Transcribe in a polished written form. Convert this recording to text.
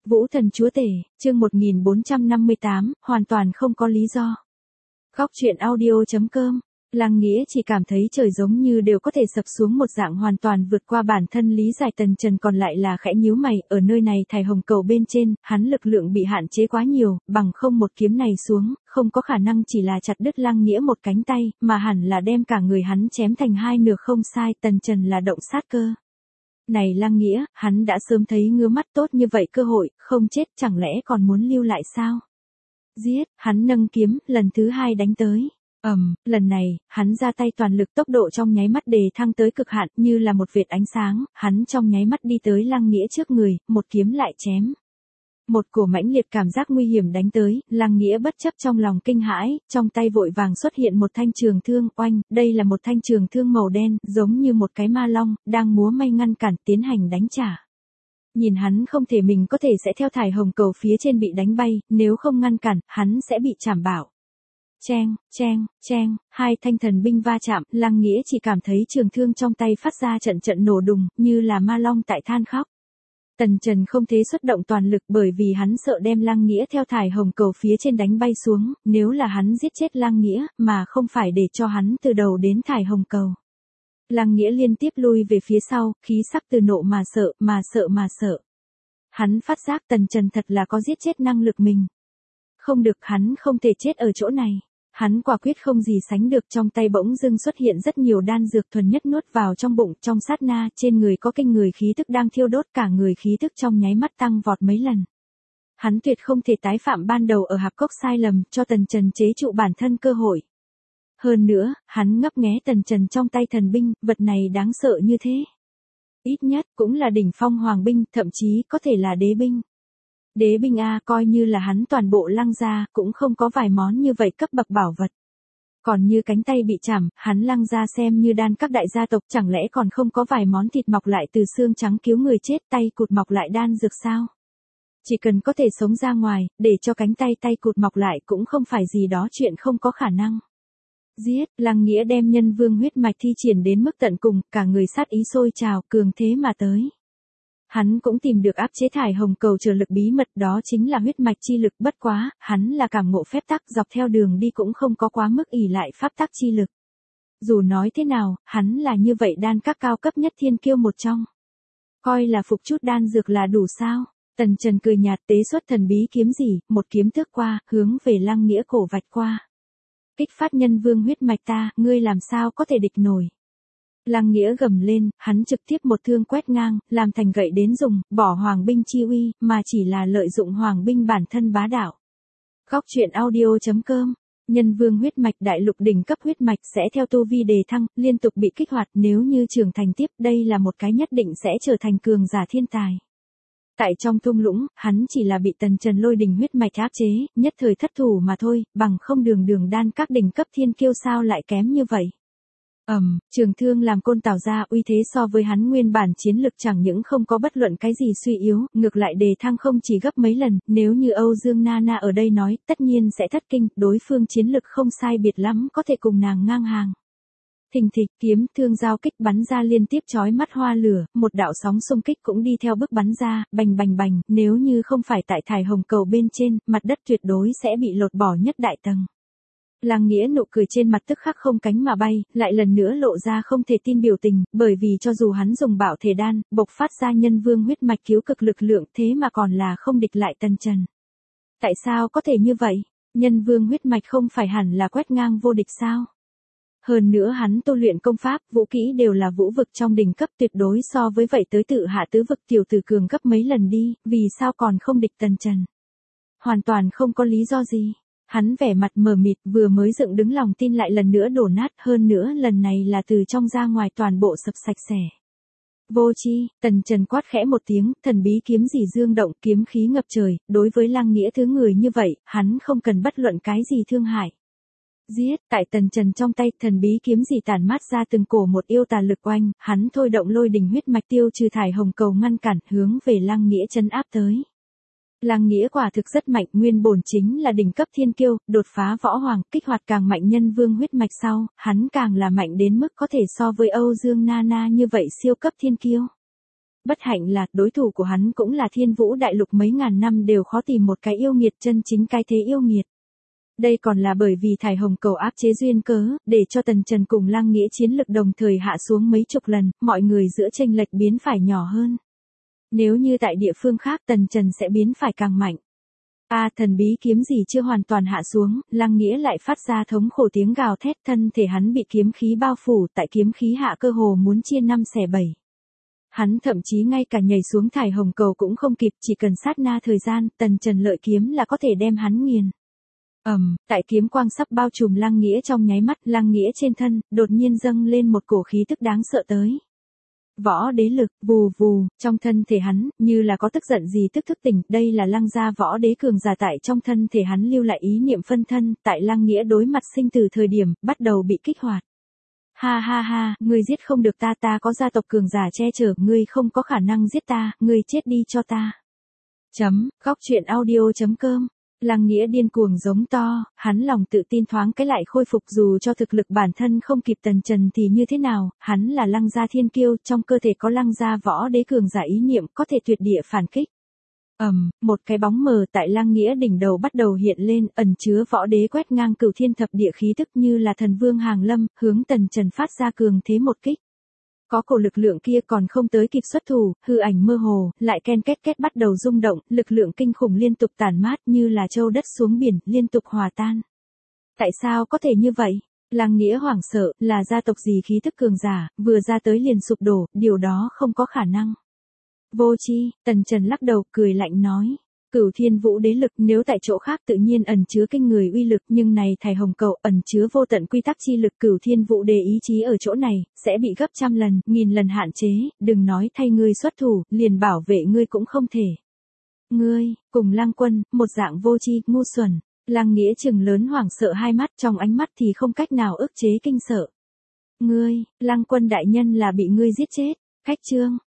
Vũ thần chúa tể, chương 1458, hoàn toàn không có lý do. Góc truyện audio.com. Lăng Nghĩa chỉ cảm thấy trời giống như đều có thể sập xuống một dạng hoàn toàn vượt qua bản thân lý giải. Tần Trần còn lại là khẽ nhíu mày, ở nơi này thải hồng cầu bên trên, hắn lực lượng bị hạn chế quá nhiều, bằng không một kiếm này xuống, không có khả năng chỉ là chặt đứt Lăng Nghĩa một cánh tay, mà hẳn là đem cả người hắn chém thành hai nửa không sai. Tần Trần là động sát cơ. Này Lăng Nghĩa, hắn đã sớm thấy ngứa mắt tốt như vậy cơ hội, không chết chẳng lẽ còn muốn lưu lại sao? Giết, hắn nâng kiếm, lần thứ hai đánh tới. Lần này, hắn ra tay toàn lực, tốc độ trong nháy mắt đề thăng tới cực hạn, như là một vệt ánh sáng, hắn trong nháy mắt đi tới Lăng Nghĩa trước người, một kiếm lại chém. Một cổ mãnh liệt cảm giác nguy hiểm đánh tới, Lăng Nghĩa bất chấp trong lòng kinh hãi, trong tay vội vàng xuất hiện một thanh trường thương. Oanh, đây là một thanh trường thương màu đen, giống như một cái ma long, đang múa may ngăn cản tiến hành đánh trả. Nhìn hắn không thể mình có thể sẽ theo thải hồng cầu phía trên bị đánh bay, nếu không ngăn cản, hắn sẽ bị chảm bảo. Cheng, cheng, cheng, hai thanh thần binh va chạm, Lăng Nghĩa chỉ cảm thấy trường thương trong tay phát ra trận trận nổ đùng, như là ma long tại than khóc. Tần Trần không thể xuất động toàn lực bởi vì hắn sợ đem Lăng Nghĩa theo thải hồng cầu phía trên đánh bay xuống, nếu là hắn giết chết Lăng Nghĩa, mà không phải để cho hắn từ đầu đến thải hồng cầu. Lăng Nghĩa liên tiếp lui về phía sau, khí sắc từ nộ mà sợ. Hắn phát giác Tần Trần thật là có giết chết năng lực mình. Không được, hắn không thể chết ở chỗ này. Hắn quả quyết không gì sánh được, trong tay bỗng dưng xuất hiện rất nhiều đan dược thuần nhất nuốt vào trong bụng, trong sát na, trên người có kinh người khí tức đang thiêu đốt, cả người khí tức trong nháy mắt tăng vọt mấy lần. Hắn tuyệt không thể tái phạm ban đầu ở hạp cốc sai lầm, cho Tần Trần chế trụ bản thân cơ hội. Hơn nữa, hắn ngấp nghé Tần Trần trong tay thần binh, vật này đáng sợ như thế. Ít nhất cũng là đỉnh phong hoàng binh, thậm chí có thể là đế binh. Đế binh A, coi như là hắn toàn bộ Lăng gia, cũng không có vài món như vậy cấp bậc bảo vật. Còn như cánh tay bị chảm, hắn Lăng gia xem như đan các đại gia tộc, chẳng lẽ còn không có vài món thịt mọc lại từ xương trắng cứu người chết, tay cụt mọc lại đan dược sao? Chỉ cần có thể sống ra ngoài, để cho cánh tay cụt mọc lại cũng không phải gì đó chuyện không có khả năng. Giết, Lăng Nghĩa đem nhân vương huyết mạch thi triển đến mức tận cùng, cả người sát ý sôi trào, cường thế mà tới. Hắn cũng tìm được áp chế thải hồng cầu trở lực bí mật, đó chính là huyết mạch chi lực, bất quá, hắn là cảm ngộ phép tắc, dọc theo đường đi cũng không có quá mức ỷ lại pháp tắc chi lực. Dù nói thế nào, hắn là như vậy đan các cao cấp nhất thiên kiêu một trong. Coi là phục chút đan dược là đủ sao? Tần Trần cười nhạt, tế xuất thần bí kiếm gì, một kiếm tước qua, hướng về Lăng Nghĩa cổ vạch qua. Kích phát nhân vương huyết mạch ta, ngươi làm sao có thể địch nổi. Lăng Nghĩa gầm lên, hắn trực tiếp một thương quét ngang, làm thành gậy đến dùng, bỏ hoàng binh chi uy, mà chỉ là lợi dụng hoàng binh bản thân bá đạo. Góc truyện audio.com. Nhân vương huyết mạch đại lục đỉnh cấp huyết mạch sẽ theo tu vi đề thăng, liên tục bị kích hoạt, nếu như trưởng thành tiếp, đây là một cái nhất định sẽ trở thành cường giả thiên tài. Tại trong thung lũng, hắn chỉ là bị Tần Trần lôi đình huyết mạch áp chế, nhất thời thất thủ mà thôi, bằng không đường đan các đỉnh cấp thiên kiêu sao lại kém như vậy. Trường thương làm côn tạo ra uy thế so với hắn nguyên bản chiến lực chẳng những không có bất luận cái gì suy yếu, ngược lại đề thăng không chỉ gấp mấy lần, nếu như Âu Dương Nana ở đây nói, tất nhiên sẽ thất kinh, đối phương chiến lực không sai biệt lắm, có thể cùng nàng ngang hàng. Thình thịch, kiếm thương giao kích bắn ra liên tiếp chói mắt hoa lửa, một đạo sóng xung kích cũng đi theo bước bắn ra, bành, nếu như không phải tại thải hồng cầu bên trên, mặt đất tuyệt đối sẽ bị lột bỏ nhất đại tầng. Lăng Nghĩa nụ cười trên mặt tức khắc không cánh mà bay, lại lần nữa lộ ra không thể tin biểu tình, bởi vì cho dù hắn dùng bạo thể đan, bộc phát ra nhân vương huyết mạch cứu cực lực lượng, thế mà còn là không địch lại Tần Trần. Tại sao có thể như vậy? Nhân vương huyết mạch không phải hẳn là quét ngang vô địch sao? Hơn nữa hắn tu luyện công pháp, vũ kỹ đều là vũ vực trong đỉnh cấp, tuyệt đối so với vậy tới tự hạ tứ vực tiểu tử cường gấp mấy lần đi, vì sao còn không địch Tần Trần? Hoàn toàn không có lý do gì. Hắn vẻ mặt mờ mịt, vừa mới dựng đứng lòng tin lại lần nữa đổ nát, hơn nữa lần này là từ trong ra ngoài toàn bộ sập sạch sẽ. Vô chi, Tần Trần quát khẽ một tiếng, thần bí kiếm gì dương động, kiếm khí ngập trời, đối với Lăng Nghĩa thứ người như vậy, hắn không cần bất luận cái gì thương hại. Giết, tại Tần Trần trong tay, thần bí kiếm gì tản mát ra từng cổ một yêu tà lực oanh, hắn thôi động lôi đình huyết mạch tiêu trừ thải hồng cầu ngăn cản, hướng về Lăng Nghĩa trấn áp tới. Lăng Nghĩa quả thực rất mạnh, nguyên bổn chính là đỉnh cấp thiên kiêu, đột phá võ hoàng, kích hoạt càng mạnh nhân vương huyết mạch sau, hắn càng là mạnh đến mức có thể so với Âu Dương Nana như vậy siêu cấp thiên kiêu. Bất hạnh là, đối thủ của hắn cũng là Thiên Vũ Đại Lục mấy ngàn năm đều khó tìm một cái yêu nghiệt chân chính cái thế yêu nghiệt. Đây còn là bởi vì thải hồng cầu áp chế duyên cớ, để cho Tần Trần cùng Lăng Nghĩa chiến lực đồng thời hạ xuống mấy chục lần, mọi người giữa chênh lệch biến phải nhỏ hơn. Nếu như tại địa phương khác Tần Trần sẽ biến phải càng mạnh. Thần bí kiếm gì chưa hoàn toàn hạ xuống, Lăng Nghĩa lại phát ra thống khổ tiếng gào thét, thân thể hắn bị kiếm khí bao phủ, tại kiếm khí hạ cơ hồ muốn chia 5 xẻ 7. Hắn thậm chí ngay cả nhảy xuống thải hồng cầu cũng không kịp, chỉ cần sát na thời gian, Tần Trần lợi kiếm là có thể đem hắn nghiền. Tại kiếm quang sắp bao trùm Lăng Nghĩa trong nháy mắt, Lăng Nghĩa trên thân, đột nhiên dâng lên một cổ khí tức đáng sợ tới. Võ đế lực, vù vù, trong thân thể hắn, như là có tức giận gì tức thức tỉnh, đây là Lăng gia võ đế cường giả tại trong thân thể hắn lưu lại ý niệm phân thân, tại Lăng Nghĩa đối mặt sinh tử thời điểm, bắt đầu bị kích hoạt. Ha ha ha, ngươi giết không được ta, ta có gia tộc cường giả che chở, ngươi không có khả năng giết ta, ngươi chết đi cho ta. Góc truyện audio.com. Lăng Nghĩa điên cuồng giống to, hắn lòng tự tin thoáng cái lại khôi phục, dù cho thực lực bản thân không kịp Tần Trần thì như thế nào, hắn là Lăng gia thiên kiêu, trong cơ thể có Lăng gia võ đế cường giả ý niệm, có thể tuyệt địa phản kích. Một cái bóng mờ tại Lăng Nghĩa đỉnh đầu bắt đầu hiện lên, ẩn chứa võ đế quét ngang cửu thiên thập địa khí tức như là thần vương hàng lâm, hướng Tần Trần phát ra cường thế một kích. Có cổ lực lượng kia còn không tới kịp xuất thủ, hư ảnh mơ hồ, lại ken két két bắt đầu rung động, lực lượng kinh khủng liên tục tản mát như là châu đất xuống biển, liên tục hòa tan. Tại sao có thể như vậy? Lăng Nghĩa hoảng sợ, là gia tộc gì khí thức cường giả, vừa ra tới liền sụp đổ, điều đó không có khả năng. Vô tri, Tần Trần lắc đầu, cười lạnh nói. Cửu thiên vũ đế lực nếu tại chỗ khác tự nhiên ẩn chứa kinh người uy lực, nhưng này thải hồng cầu ẩn chứa vô tận quy tắc chi lực, cửu thiên vũ đế ý chí ở chỗ này, sẽ bị gấp trăm lần, nghìn lần hạn chế, đừng nói thay ngươi xuất thủ, liền bảo vệ ngươi cũng không thể. Ngươi, cùng Lăng Quân, một dạng vô tri, ngu xuẩn. Lăng Nghĩa trừng lớn hoảng sợ hai mắt, trong ánh mắt thì không cách nào ức chế kinh sợ. Ngươi, Lăng Quân đại nhân là bị ngươi giết chết. Khách chương.